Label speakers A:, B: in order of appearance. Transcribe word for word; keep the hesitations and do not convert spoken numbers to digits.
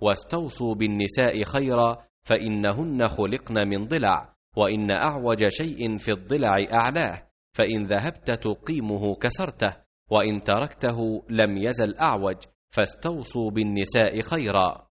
A: واستوصوا بالنساء خيرا فإنهن خلقن من ضلع، وإن أعوج شيء في الضلع أعلاه، فإن ذهبت تقيمه كسرته، وإن تركته لم يزل أعوج، فاستوصوا بالنساء خيرا.